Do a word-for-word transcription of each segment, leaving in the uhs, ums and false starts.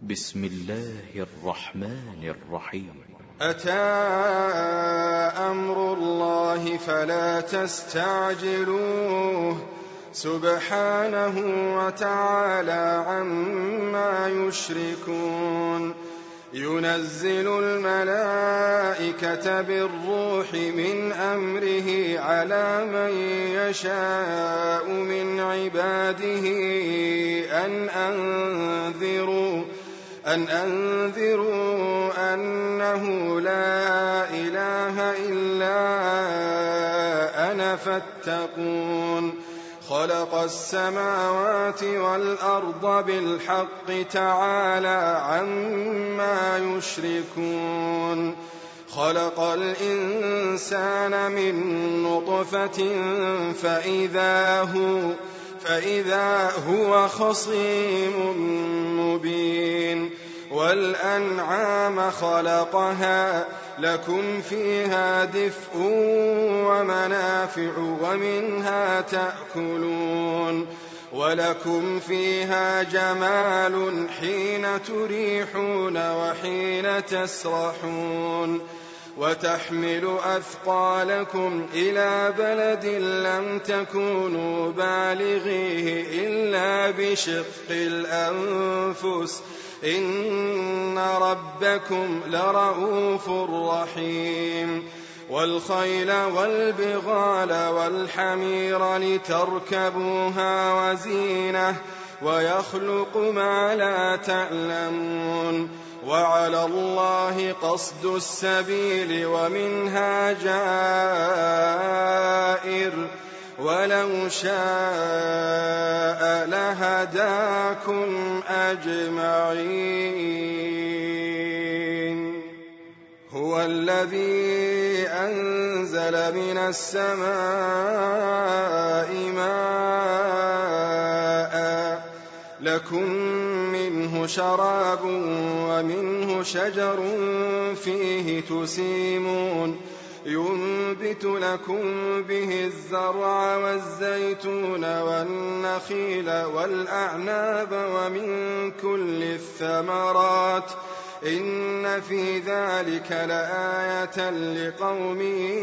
بسم الله الرحمن الرحيم. أتى أمر الله فلا تستعجلوه سبحانه وتعالى عما يشركون. ينزل الملائكة بالروح من أمره على من يشاء من عباده أن أنذروا أن أنذروا أنه لا إله إلا أنا فاتقون. خلق السماوات والأرض بالحق تعالى عما يشركون. خلق الإنسان من نطفة فإذا هو فإذا هو خصيم مبين. والأنعام خلقها لكم فيها دفء ومنافع ومنها تأكلون. ولكم فيها جمال حين تريحون وحين تسرحون. وتحمل أثقالكم إلى بلد لم تكونوا بالغيه إلا بشق الأنفس إن ربكم لرؤوف رحيم. والخيل والبغال والحمير لتركبوها وزينة ويخلق ما لا تعلمون. وعلى الله قصد السبيل ومنها جائر ولو شاء لهداكم أجمعين. هو الذي أنزل من السماء ماء لكم منه شراب ومنه شجر فيه تسيمون. ينبت لكم به الزرع والزيتون والنخيل والأعناب ومن كل الثمرات إن في ذلك لآية لقوم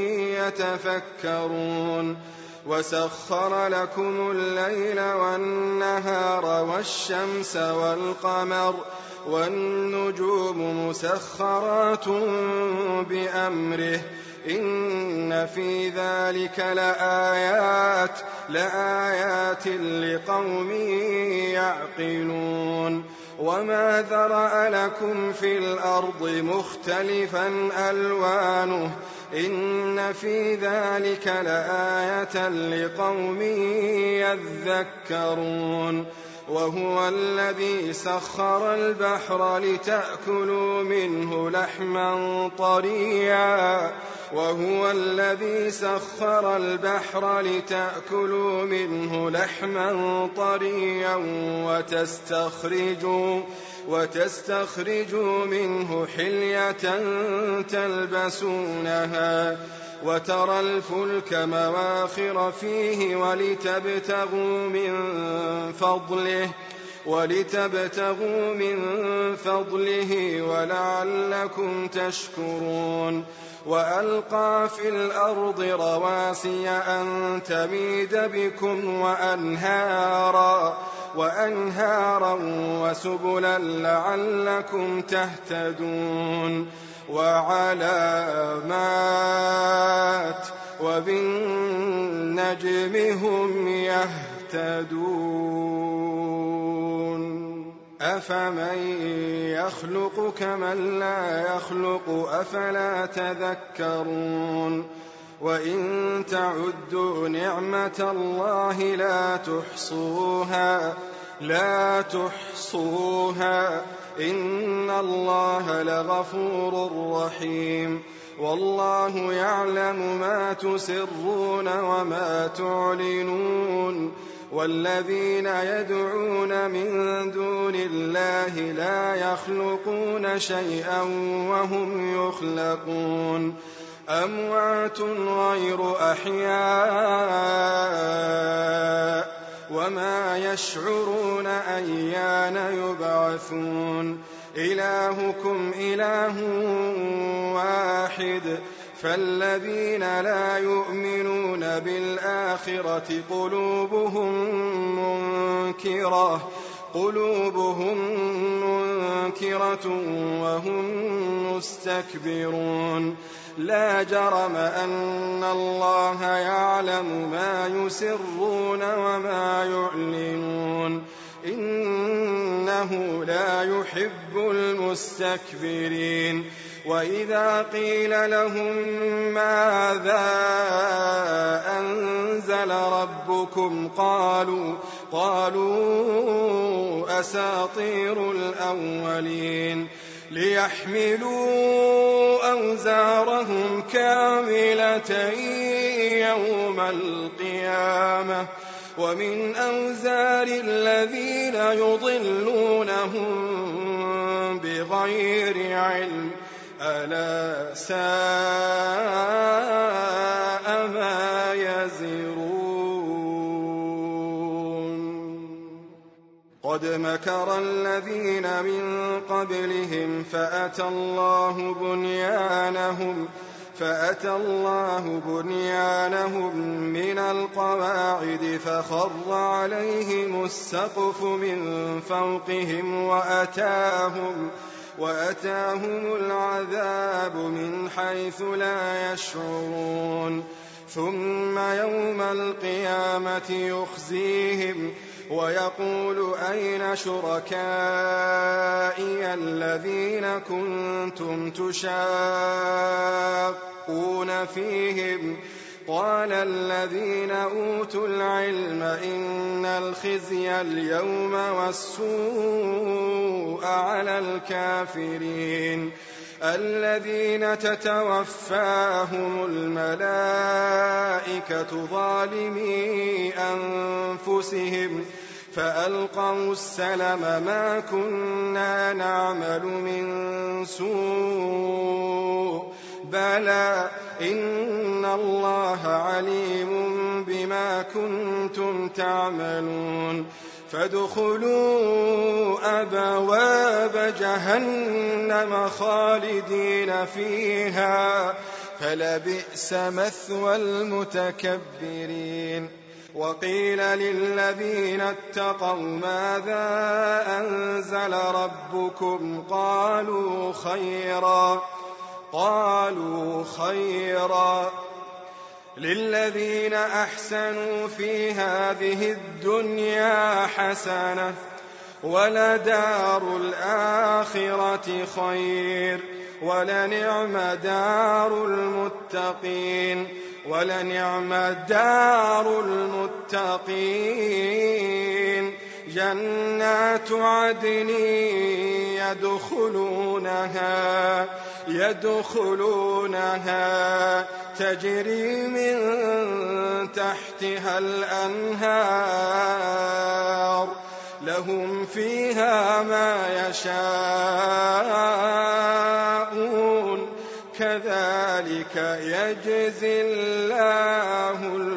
يتفكرون. وسخر لكم الليل والنهار والشمس والقمر والنجوم مسخرات بأمره إن في ذلك لآيات لآيات لقوم يعقلون. وما ذرأ لكم في الأرض مختلفا ألوانه إن في ذلك لآية لقوم يذكرون. وهو الذي سخر البحر لتأكلوا منه لحما طريا وهو الذي سخر البحر لتأكلوا منه لحما طريا وتستخرجوا وتستخرجوا منه حلية تلبسونها وترى الفلك مواخر فيه ولتبتغوا من فضله ولتبتغوا من فضله ولعلكم تشكرون. وألقى في الأرض رواسي أن تميد بكم وأنهارا وأنهارا وسبلا لعلكم تهتدون. وعلامات وبالنجم هم يهتدون. أفمن يخلق كمن لا يخلق أفلا تذكرون. وإن تعدوا نعمة الله لا تحصوها لا تحصوها إن الله لغفور رحيم. والله يعلم ما تسرون وما تعلنون. والذين يدعون من دون الله لا يخلقون شيئا وهم يخلقون. أموات غير أحياء وما يشعرون أيان يبعثون إلهكم إله واحد فالذين لا يؤمنون بالآخرة قلوبهم منكرة قلوبهم منكرة وهم مستكبرون لا جرم أن الله يعلم ما يسرون وما يعلنون إنه لا يحب المستكبرين وإذا قيل لهم ماذا أنزل ربكم قالوا قالوا أساطير الأولين ليحملوا أوزارهم كاملة يوم القيامة ومن أوزار الذين يضلونهم بغير علم ألا ساء ما يزرون قد مكر الذين من قبلهم فأتى الله بنيانهم فأتى الله بنيانهم من القواعد فخر عليهم السقف من فوقهم وأتاهم وأتاهم العذاب من حيث لا يشعرون ثم يوم القيامة يخزيهم ويقول أين شركائي الذين كنتم تشاقون فيهم قال الذين أوتوا العلم إن الخزي اليوم والسوء على الكافرين الذين تتوفاهم الملائكة ظالمي أنفسهم فألقوا السلم ما كنا نعمل من سوء بلى إن الله عليم بما كنتم تعملون فادخلوا أبواب جهنم خالدين فيها فلبئس مثوى المتكبرين وقيل للذين اتقوا ماذا أنزل ربكم قالوا خيرا قالوا خيرا للذين أحسنوا في هذه الدنيا حسنة ولدار الآخرة خير ولنعم دار المتقين ولنعم دار المتقين جنات عدن يدخلونها يدخلونها تجري من تحتها الأنهار لهم فيها ما يشاءون كذلك يجزي الله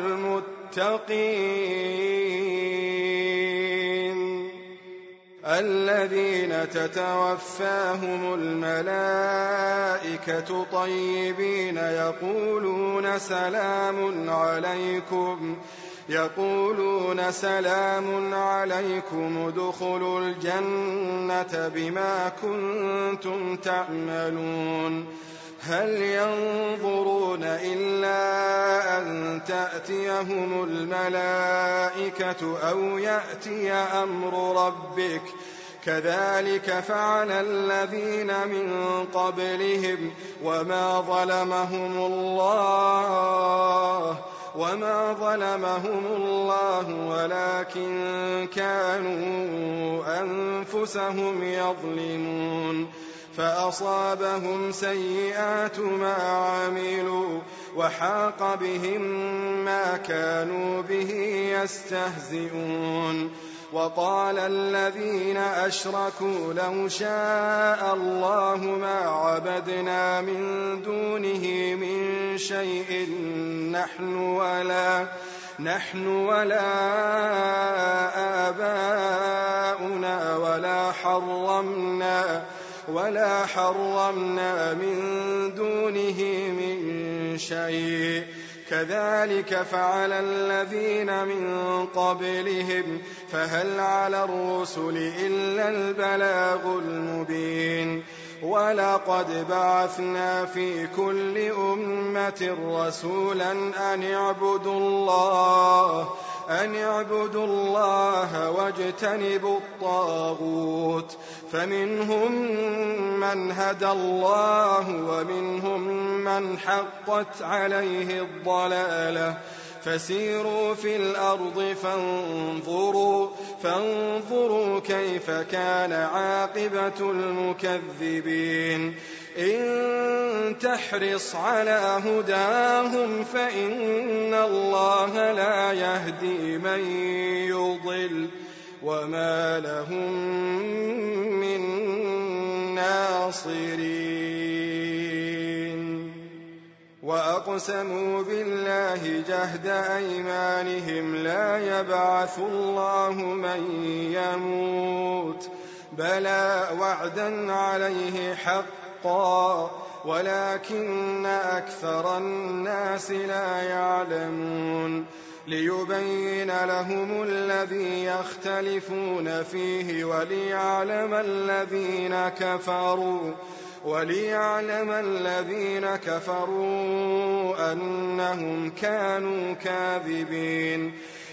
المتقين الذين تتوفاهم الملائكة طيبين يقولون سلام عليكم يقولون سلام عليكم ادخلوا الجنة بما كنتم تعملون هل ينظرون إلا أن تأتيهم الملائكة أو يأتي أمر ربك كذلك فعل الذين من قبلهم وما ظلمهم الله وما ظلمهم الله ولكن كانوا أنفسهم يظلمون فأصابهم سيئات ما عملوا وحاق بهم ما كانوا به يستهزئون وقال الذين أشركوا لو شاء الله ما عبدنا من دونه من شيء نحن ولا نحن ولا آباؤنا ولا حرمنا ولا حرمنا من دونه من شيء كذلك فعل الذين من قبلهم فهل على الرسل إلا البلاغ المبين ولقد بعثنا في كل أمة رسولا أن اعبدوا الله أن اعبدوا الله واجتنبوا الطاغوت فمنهم من هدى الله ومنهم من حقت عليه الضلالة فسيروا في الأرض فانظروا, فانظروا كيف كان عاقبة المكذبين إن تحرص على هداهم فإن الله لا يهدي من يضل وما لهم من ناصرين وأقسموا بالله جهد أيمانهم لا يبعث الله من يموت بلى وعدا عليه حقا ولكن أكثر الناس لا يعلمون ليبين لهم الذي يختلفون فيه وليعلم الذين كفروا وليعلم الذين كفروا أنهم كانوا كاذبين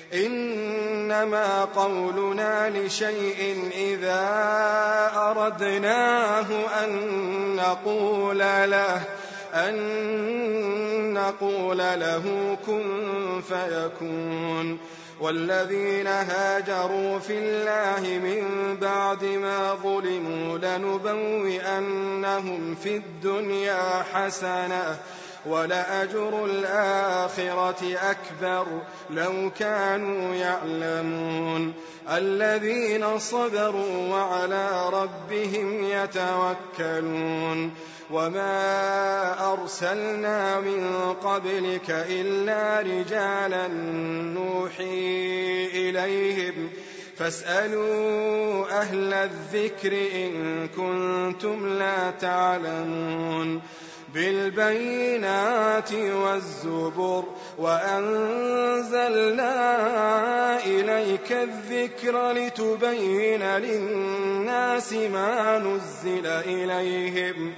إنما قولنا لشيء إذا أردناه أن نقول له أن نقول له كن فيكون والذين هاجروا في الله من بعد ما ظلموا لنبوئنهم في الدنيا حسنة ولأجر الآخرة أكبر لو كانوا يعلمون الذين صبروا وعلى ربهم يتوكلون وما أرسلنا من قبلك إلا رجالا نوحي إليهم فاسألوا أهل الذكر إن كنتم لا تعلمون بالبينات والزبر وأنزلنا إليك الذكر لتبين للناس ما نزل إليهم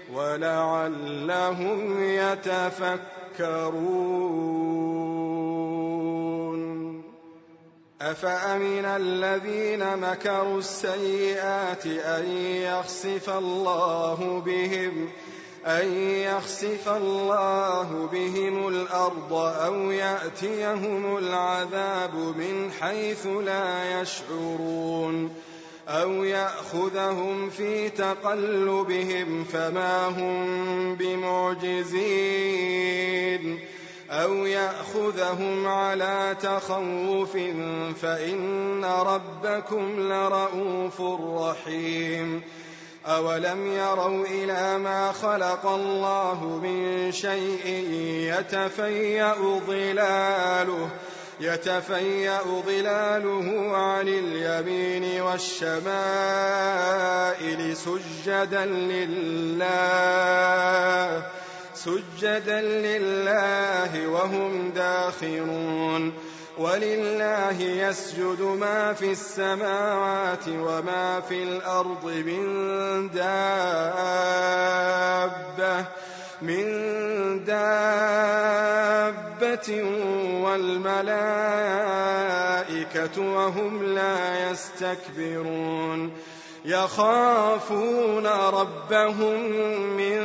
ولعلهم يتفكرون أفأمن الذين مكروا السيئات أن يخسف الله بهم أن يخسف الله بهم الأرض أو يأتيهم العذاب من حيث لا يشعرون أو يأخذهم في تقلبهم فما هم بمعجزين أو يأخذهم على تخوف فإن ربكم لرؤوف رحيم أولم يروا إلى ما خلق الله من شيء يتفيأ ظلاله يتفيأ ظلاله عن اليمين والشمائل سجدا لله سجدا لله وهم داخرون ولله يسجد ما في السماوات وما في الأرض من دابة من دابة والملائكة وهم لا يستكبرون يخافون ربهم من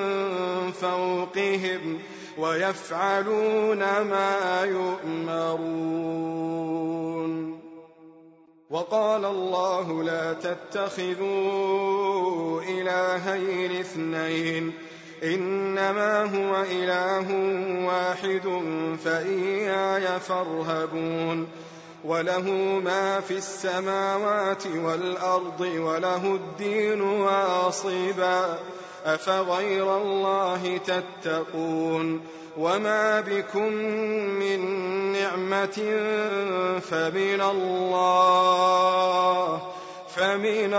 فوقهم ويفعلون ما يؤمرون وقال الله لا تتخذوا إلهين اثنين إنما هو إله واحد فإياي فارهبون وله ما في السماوات والأرض وله الدين واصبا أفغير الله تتقون وما بكم من نعمة فمن الله فمن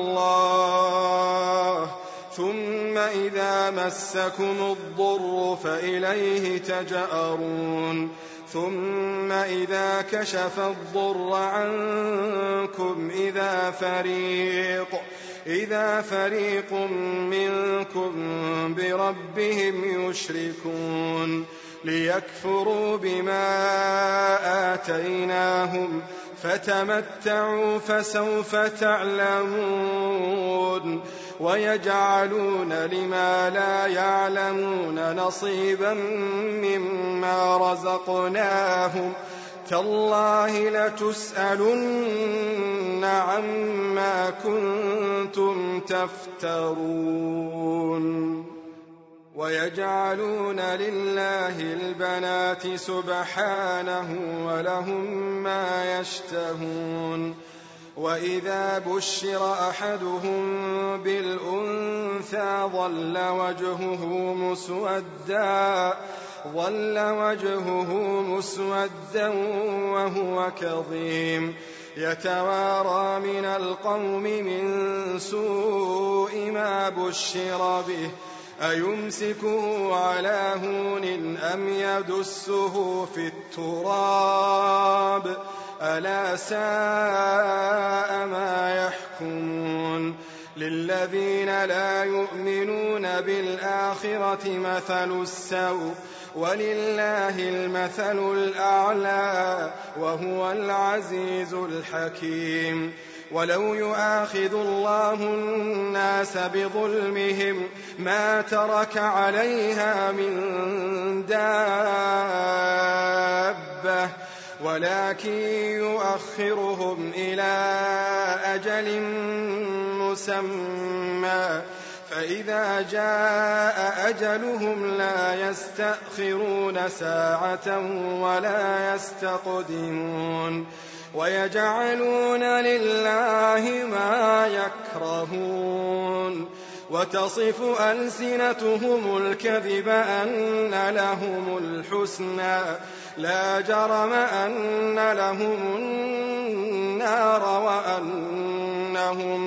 الله ثم إذا مسكم الضر فإليه تجأرون ثم إذا كشف الضر عنكم إذا فريق إذا فريق منكم بربهم يشركون ليكفروا بما آتيناهم فتمتعوا فسوف تعلمون ويجعلون لما لا يعلمون نصيبا مما رزقناهم تالله لتسألن عما كنتم تفترون ويجعلون لله البنات سبحانه ولهم ما يشتهون وإذا بشر أحدهم بالأنثى ظل وجهه مسودا ظل وجهه مسودا وهو كظيم يتوارى من القوم من سوء ما بشر به أيمسكه على هون أم يدسه في التراب ألا ساء ما يحكمون للذين لا يؤمنون بالآخرة مثل السوء ولله المثل الأعلى وهو العزيز الحكيم ولو يؤاخذ الله الناس بظلمهم ما ترك عليها من دابة ولكن يؤخرهم إلى أجل مسمى فإذا جاء أجلهم لا يستأخرون ساعة ولا يستقدمون ويجعلون لله ما يكرهون وتصف ألسنتهم الكذب أن لهم الحسنى لا جرم أن لهم النار وأنهم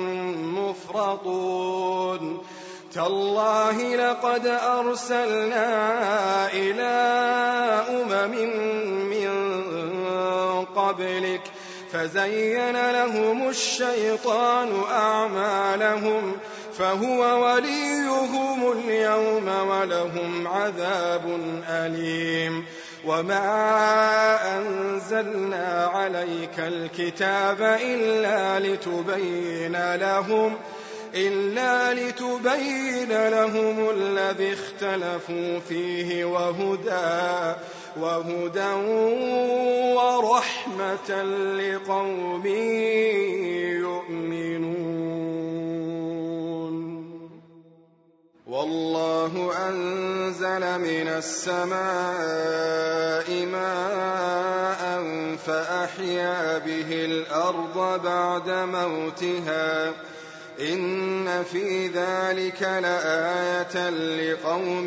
مفرطون تالله لقد أرسلنا إلى أمم من قبلك فزين لهم الشيطان أعمالهم فهو وليهم اليوم ولهم عذاب أليم وما أنزلنا عليك الكتاب إلا لتبين لهم إلا لتبين لهم الذي اختلفوا فيه وهدى وهدى ورحمة لقوم يؤمنون والله أنزل من السماء ماء فأحيا به الأرض بعد موتها إن في ذلك لآية لقوم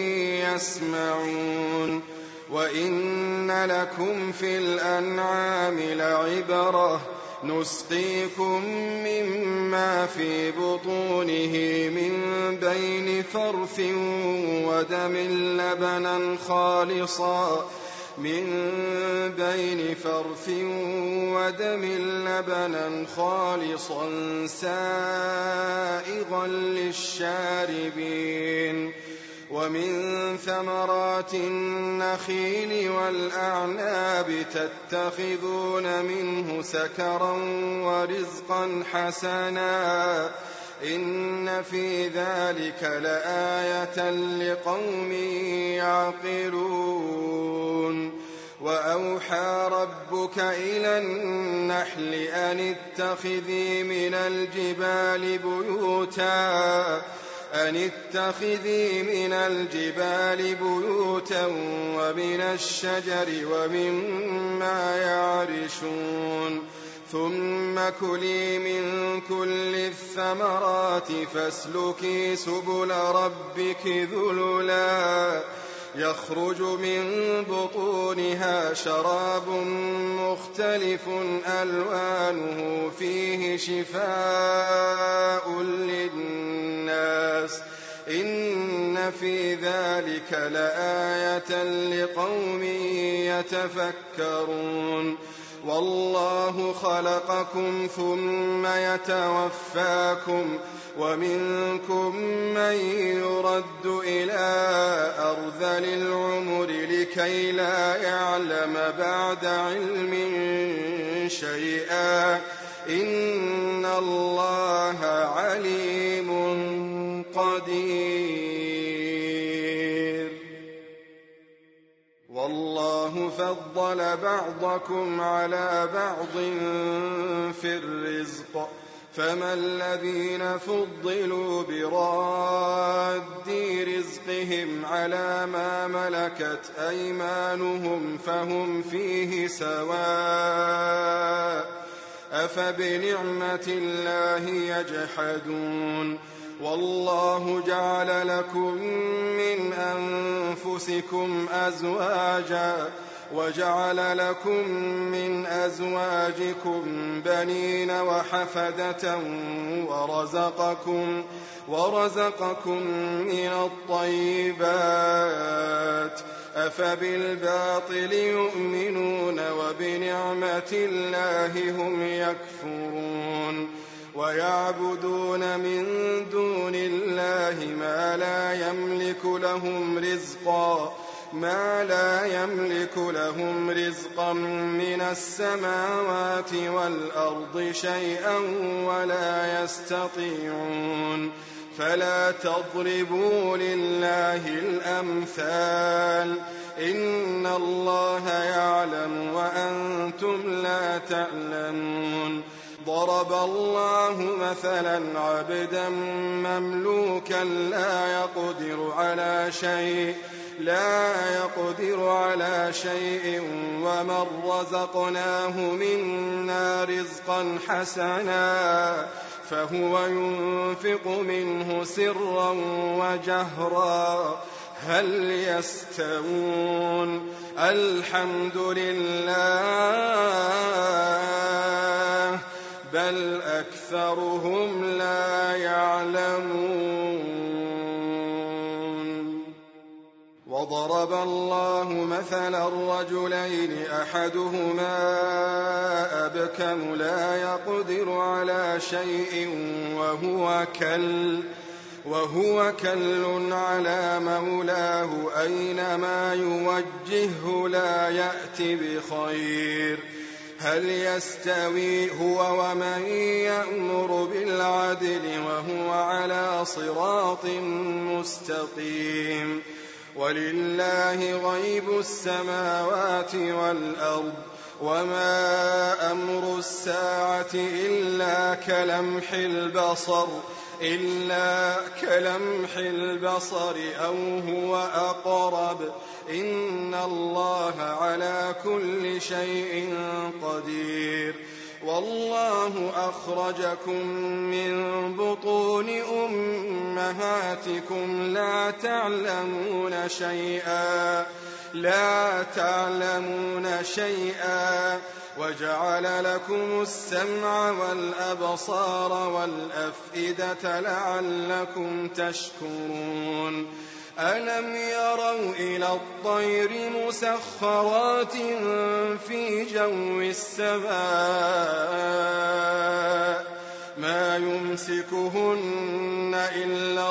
يسمعون وإن لكم في الأنعام لعبرة نسقيكم مما في بطونه من بين فرث ودم لبنا خالصا من بين فرث ودم لبنا خالصا سائغا للشاربين ومن ثمرات النخيل والأعناب تتخذون منه سكرا ورزقا حسنا إن في ذلك لآية لقوم يعقلون وأوحى ربك إلى النحل أن اتخذي من الجبال بيوتا أن اتخذي من الجبال بيوتا ومن الشجر ومما يعرشون ثم كلي من كل الثمرات فاسلكي سبل ربك ذللا يخرج من بطونها شراب مختلف ألوانه فيه شفاء للناس إن في ذلك لآية لقوم يتفكرون والله خلقكم ثم يتوفاكم ومنكم من يرد إلى أرذل العمر لكي لا يعلم بعد علم شيئا إن الله عليم قدير والله فضل بعضكم على بعض في الرزق فما الذين فضلوا براد رزقهم على ما ملكت أيمانهم فهم فيه سواء أفبنعمة الله يجحدون والله جعل لكم من أنفسكم أزواجا وجعل لكم من أزواجكم بنين وحفدة ورزقكم, ورزقكم من الطيبات أفبالباطل يؤمنون وبنعمة الله هم يكفرون ويعبدون من دون الله ما لا يملك لهم رزقا ما لا يملك لهم رزقا من السماوات والأرض شيئا ولا يستطيعون فلا تضربوا لله الأمثال إن الله يعلم وأنتم لا تعلمون ضرب الله مثلا عبدا مملوكا لا يقدر على شيء لا يقدر على شيء ومن رزقناه منا رزقا حسنا فهو ينفق منه سرا وجهرا هل يستوون الحمد لله بل أكثرهم لا يعلمون وضرب الله مثلا الرجلين أحدهما أبكم لا يقدر على شيء وهو كل وهو كل على مولاه أينما يوجهه لا يأتي بخير هل يستوي هو ومن يأمر بالعدل وهو على صراط مستقيم ولله غيب السماوات والأرض وما أمر الساعة إلا كلمح البصر إلا كلمح البصر أو هو أقرب إن الله على كل شيء قدير والله أخرجكم من بطون أمهاتكم لا تعلمون شيئا لا تعلمون شيئا وجعل لكم السمع والأبصار والأفئدة لعلكم تشكرون ألم يروا إلى الطير مسخرات في جو السماء ما يمسكهن إلا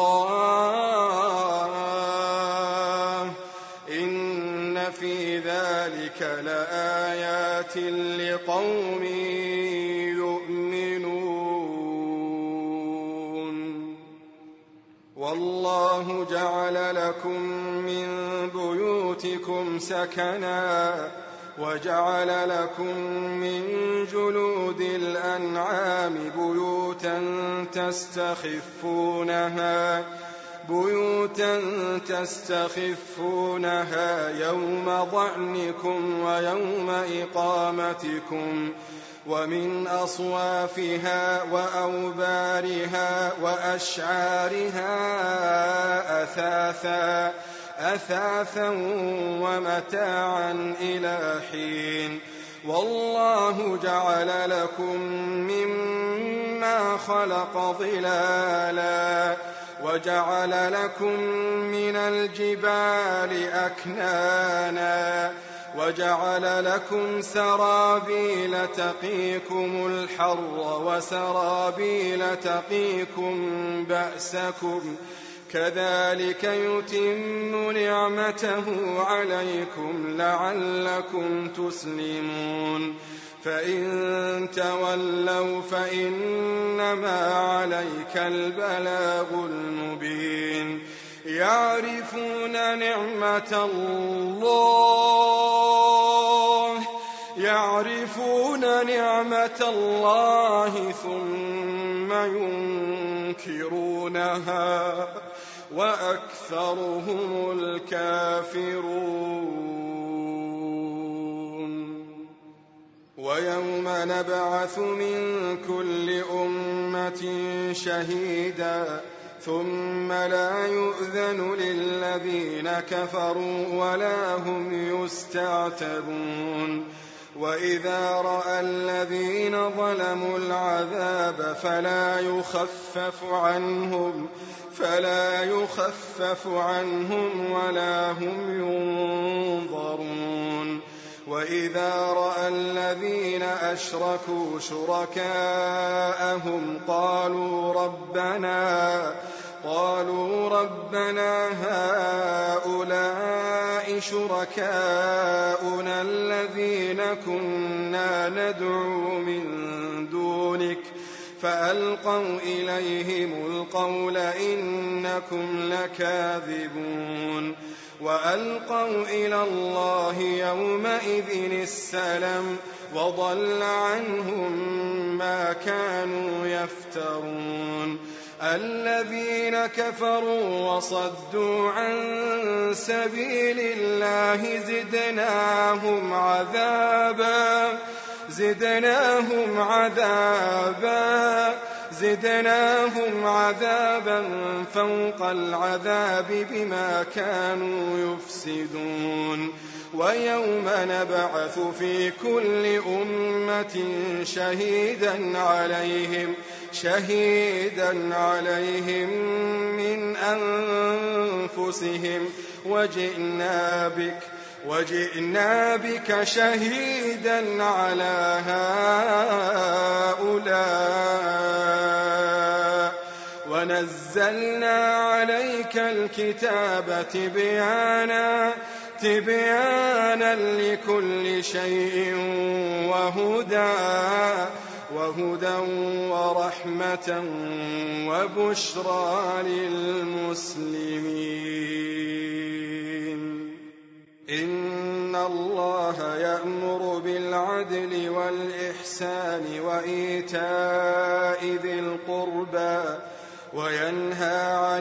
الله إن في ذلك لآيات لقوم يؤمنون والله جعل لكم من بيوتكم سكنا وجعل لكم من جلود الأنعام بيوتا تستخفونها بيوتا تستخفونها يوم ضعنكم ويوم إقامتكم ومن أصوافها وأوبارها وأشعارها أثاثا أثاثا ومتاعا إلى حين. والله جعل لكم مما خلق ظلالا وجعل لكم من الجبال أكنانا وجعل لكم سرابيل تقيكم الحر وسرابيل تقيكم بأسكم كذلك يتم نعمته عليكم لعلكم تسلمون. فإن تولوا فإنما عليك البلاغ المبين. يعرفون نعمة الله يعرفون نعمة الله ثم ينكرونها وأكثرهم الكافرون. ويوم نبعث من كل أمة شهيدا ثم لا يؤذن للذين كفروا ولا هم يستعتبون. وإذا رأى الذين ظلموا العذاب فلا يخفف عنهم فلا يخفف عنهم ولا هم ينظرون. وإذا رأى الذين أشركوا شركاءهم قالوا ربنا قالوا ربنا هؤلاء شركاؤنا الذين كنا ندعو من دونك فألقوا إليهم القول إنكم لكاذبون. وألقوا إلى الله يومئذ السلم وضل عنهم ما كانوا يفترون. الذين كفروا وصدوا عن سبيل الله زدناهم عذابا زدناهم عذابا زدناهم عذابا فوق العذاب بما كانوا يفسدون. ويوم نبعث في كل أمة شهيدا عليهم شهيدا عليهم من أنفسهم وجئنا بك وجئنا بك شهيدا على هؤلاء ونزلنا عليك الكتاب تبيانا تبيانا لكل شيء وهدى وهدى ورحمة وبشرى للمسلمين. إن الله يأمر بالعدل والإحسان وإيتاء ذي القربى وينهى عن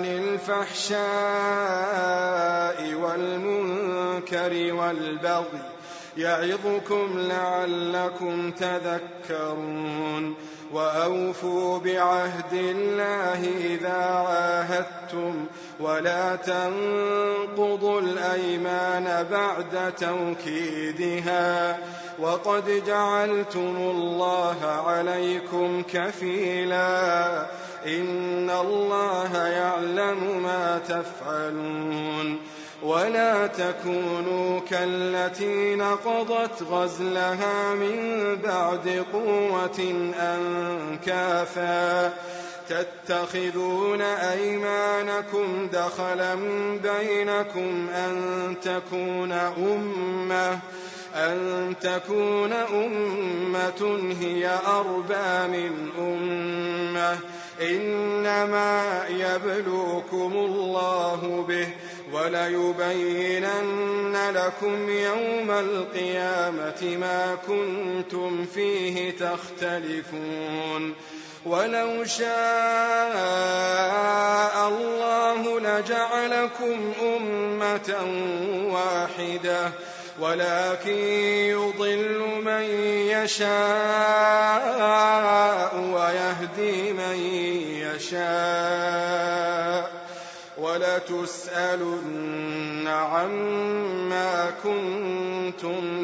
الفحشاء والمنكر والبغي يعظكم لعلكم تذكرون. وأوفوا بعهد الله إذا عاهدتم ولا تنقضوا الأيمان بعد توكيدها وقد جعلتم الله عليكم كفيلا إن الله يعلم ما تفعلون. ولا تكونوا كالتي نقضت غزلها من بعد قوة أنكاثا تتخذون أيمانكم دخلا بينكم أن تكون أمة أن تكون أمة هي أربى من أمة إنما يبلوكم الله به وليبينن لكم يوم القيامة ما كنتم فيه تختلفون. ولو شاء الله لجعلكم أمة واحدة ولكن يضل من يشاء ويهدي من يشاء ولتسألن عما كنتم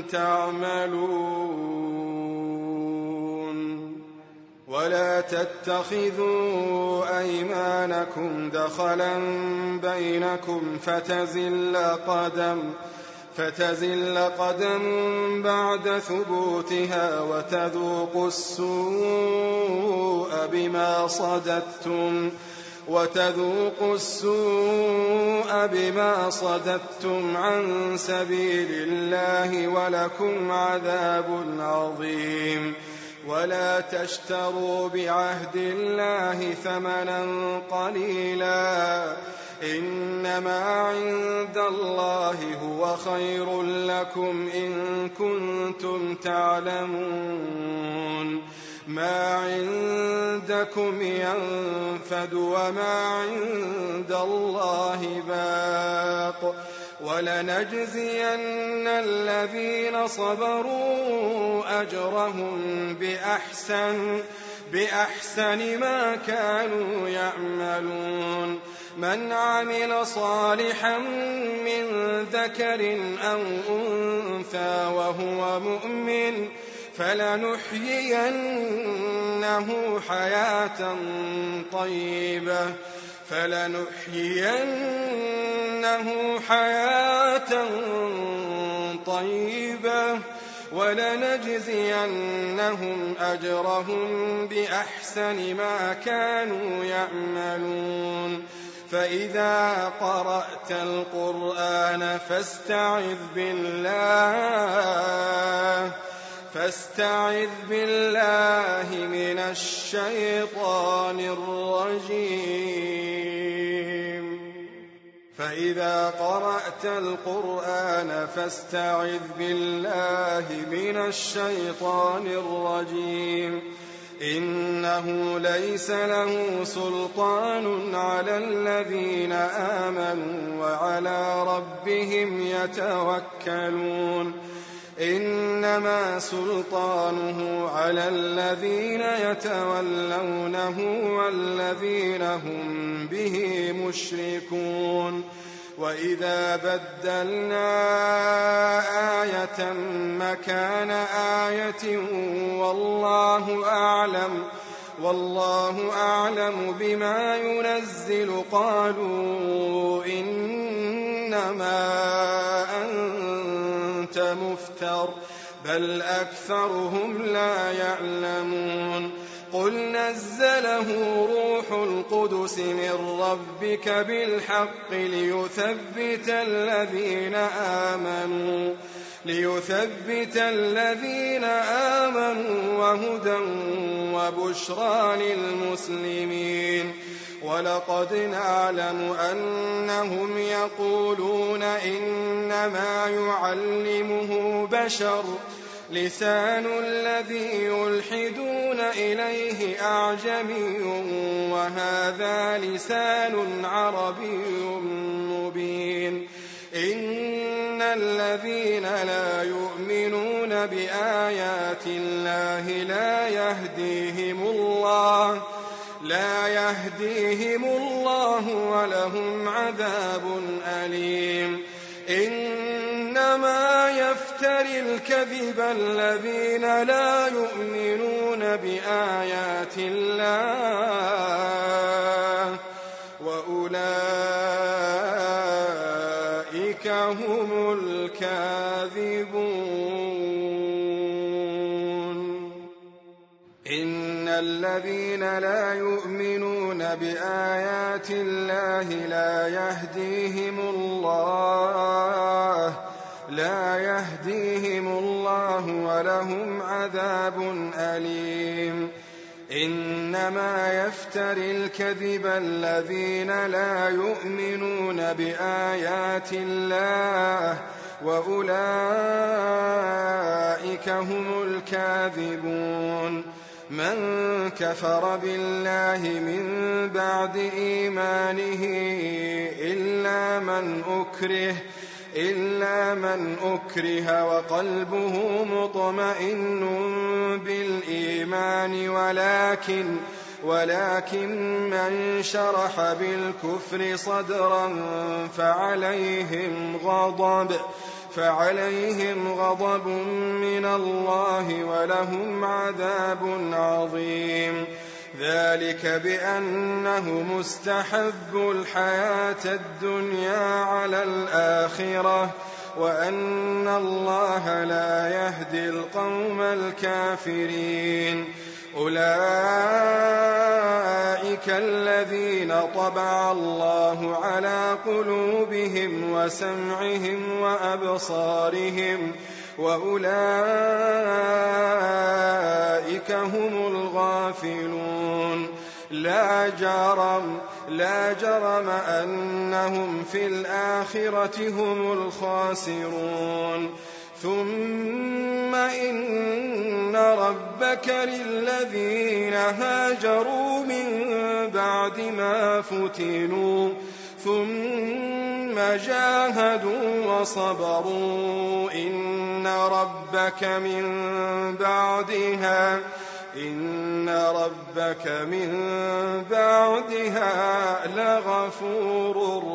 تعملون ولا تتخذوا أيمانكم دخلا بينكم فتزل قدم فتزل قدم بعد ثبوتها وتذوقوا السوء بما صددتم وتذوقوا السوء بما صددتم عن سبيل الله ولكم عذاب عظيم. ولا تشتروا بعهد الله ثمنا قليلا إنما عند الله هو خير لكم إن كنتم تعلمون. ما عندكم ينفد وما عند الله باق ولنجزين الذين صبروا أجرهم بأحسن بأحسن ما كانوا يعملون. من عمل صالحا من ذكر أو أنثى وهو مؤمن فلنحيينه حياة طيبة فلنحيينه حياة طيبة ولنجزينهم أجرهم بأحسن ما كانوا يعملون. فإذا قرأت القرآن فاستعذ بالله فاستعذ بالله من الشيطان الرجيم. فإذا قرأت القرآن فاستعذ بالله من الشيطان الرجيم. إنه ليس له سلطان على الذين آمنوا وعلى ربهم يتوكلون. إنما سلطانه على الذين يتولونه والذين هم به مشركون. وإذا بدلنا آية مكان آية والله أعلم والله أعلم بما ينزل قالوا إنما أنت مفتر بل أكثرهم لا يعلمون. قل نزله روح القدس من ربك بالحق ليثبت الذين آمنوا ليثبت الذين آمنوا وهدى وبشرى للمسلمين. ولقد نعلم أنهم يقولون إنما يعلمه بشر لسان الذي يلحدون إليه أعجمي وهذا لسان عربي مبين. إن الذين لا يؤمنون بآيات الله لا يهديهم الله لا يهديهم الله ولهم عذاب أليم. إنما يفتري الكذب الذين لا يؤمنون بآيات الله وأولئك هم الكاذبون. إن الذين لا يؤمنون بآيات الله لا يهديهم الله لا يهديهم الله ولهم عذاب أليم. إنما يفتري الكذب الذين لا يؤمنون بآيات الله وأولئك هم الكاذبون. من كفر بالله من بعد إيمانه إلا من أكره إلا من أكره وقلبه مطمئن بالإيمان ولكن ولكن من شرح بالكفر صدرا فعليهم غضب فعليهم غضب من الله ولهم عذاب عظيم. ذلك بأنه مستحب الحياة الدنيا على الآخرة وأن الله لا يهدي القوم الكافرين. أولئك الذين طبع الله على قلوبهم وسمعهم وأبصارهم وأولئك هم الغافلون. لا جرم لا جرم أنهم في الآخرة هم الخاسرون. ثم إن ربك للذين هاجروا من بعد ما فتنوا ثم جاهدوا وصبروا إن ربك من بعدها إن ربك من بعدها لغفور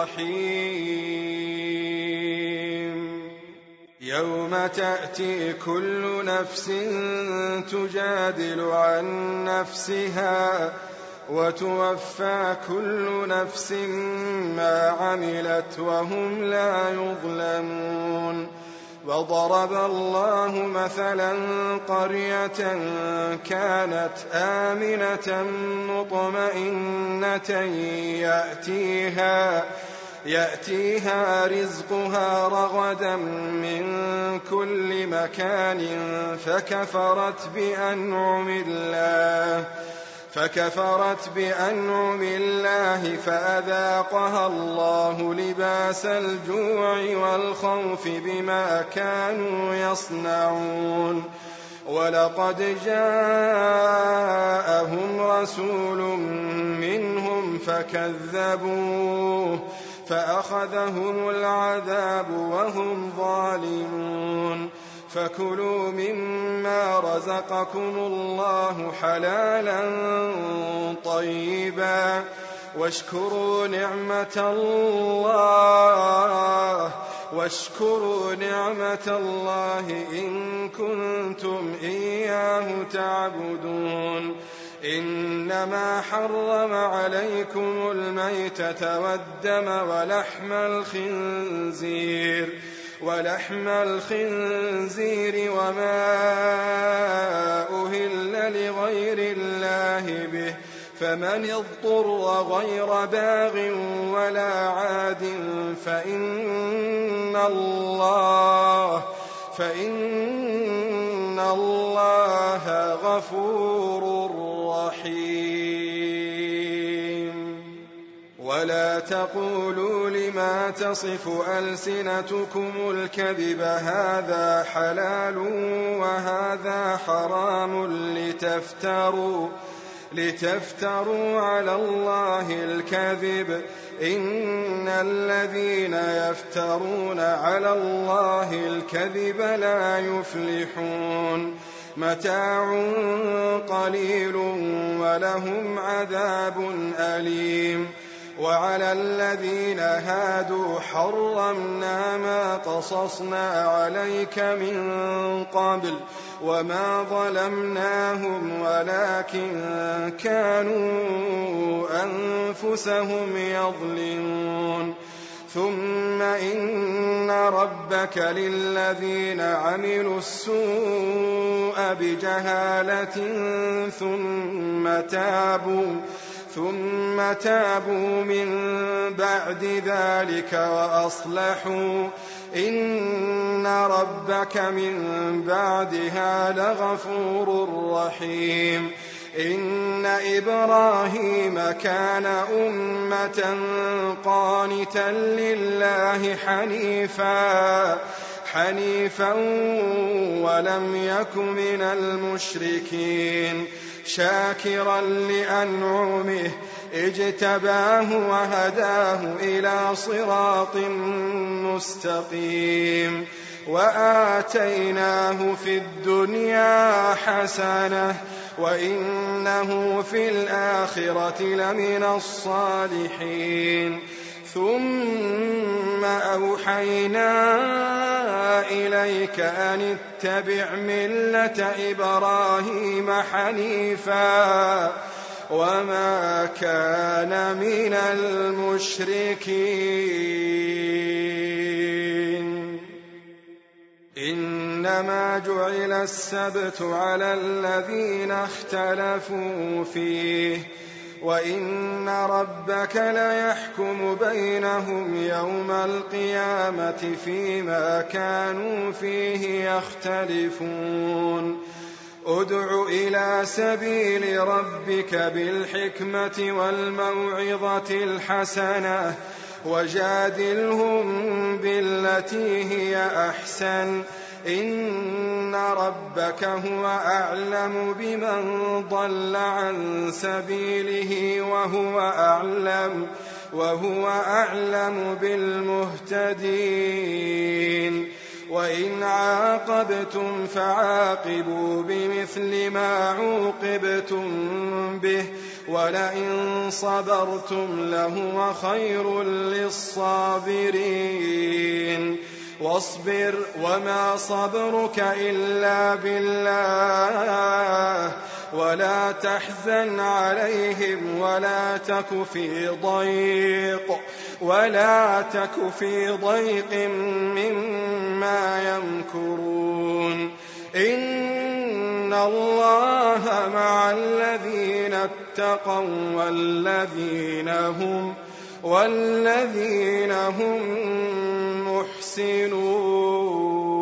رحيم. يوم تأتي كل نفس تجادل عن نفسها وتوفى كل نفس ما عملت وهم لا يظلمون. وضرب الله مثلا قرية كانت آمنة مطمئنة يأتيها يأتيها رزقها رغدا من كل مكان فكفرت بأنعم الله فكفرت بأنعم الله فأذاقها الله لباس الجوع والخوف بما كانوا يصنعون. ولقد جاءهم رسول منهم فكذبوه فأخذهم العذاب وهم ظالمون. فكلوا مما رزقكم الله حلالا طيبا واشكروا نعمة الله واشكروا نعمة الله إن كنتم إياه تعبدون. إنما حرم عليكم الميتة والدم ولحم الخنزير ولحم الخنزير وما أهل لغير الله به فمن اضطر غير باغ ولا عاد فإن الله فإن الله غفور رحيم. ولا تقولوا لما تصف ألسنتكم الكذب هذا حلال وهذا حرام لتفتروا لتفتروا على الله الكذب إن الذين يفترون على الله الكذب لا يفلحون. متاع قليل ولهم عذاب أليم. وعلى الذين هادوا حرمنا ما قصصنا عليك من قبل وما ظلمناهم ولكن كانوا أنفسهم يظلمون. ثم إن ربك للذين عملوا السوء بجهالة ثم تابوا ثم تابوا من بعد ذلك وأصلحوا إن ربك من بعدها لغفور رحيم. إن إبراهيم كان أمة قانتا لله حنيفا حنيفا ولم يك من المشركين شاكرا لأنعمه اجتباه وهداه إلى صراط مستقيم وآتيناه في الدنيا حسنة وإنه في الآخرة لمن الصالحين ثم أوحينا إليك أن اتبع ملة إبراهيم حنيفا وما كان من المشركين إنما جعل السبت على الذين اختلفوا فيه وإن ربك ليحكم بينهم يوم القيامة فيما كانوا فيه يختلفون ادع إلى سبيل ربك بالحكمة والموعظة الحسنة وجادلهم بالتي هي أحسن إن ربك هو أعلم بمن ضل عن سبيله وهو أعلم وهو أعلم بالمهتدين وإن عاقبتم فعاقبوا بمثل ما عوقبتم به ولئن صبرتم لهو خير للصابرين واصبر وما صبرك إلا بالله ولا تحزن عليهم ولا تك في ضيق ولا تك في ضيق مما يمكرون إن الله مع الذين اتقوا والذين هم والذين هم محسنون.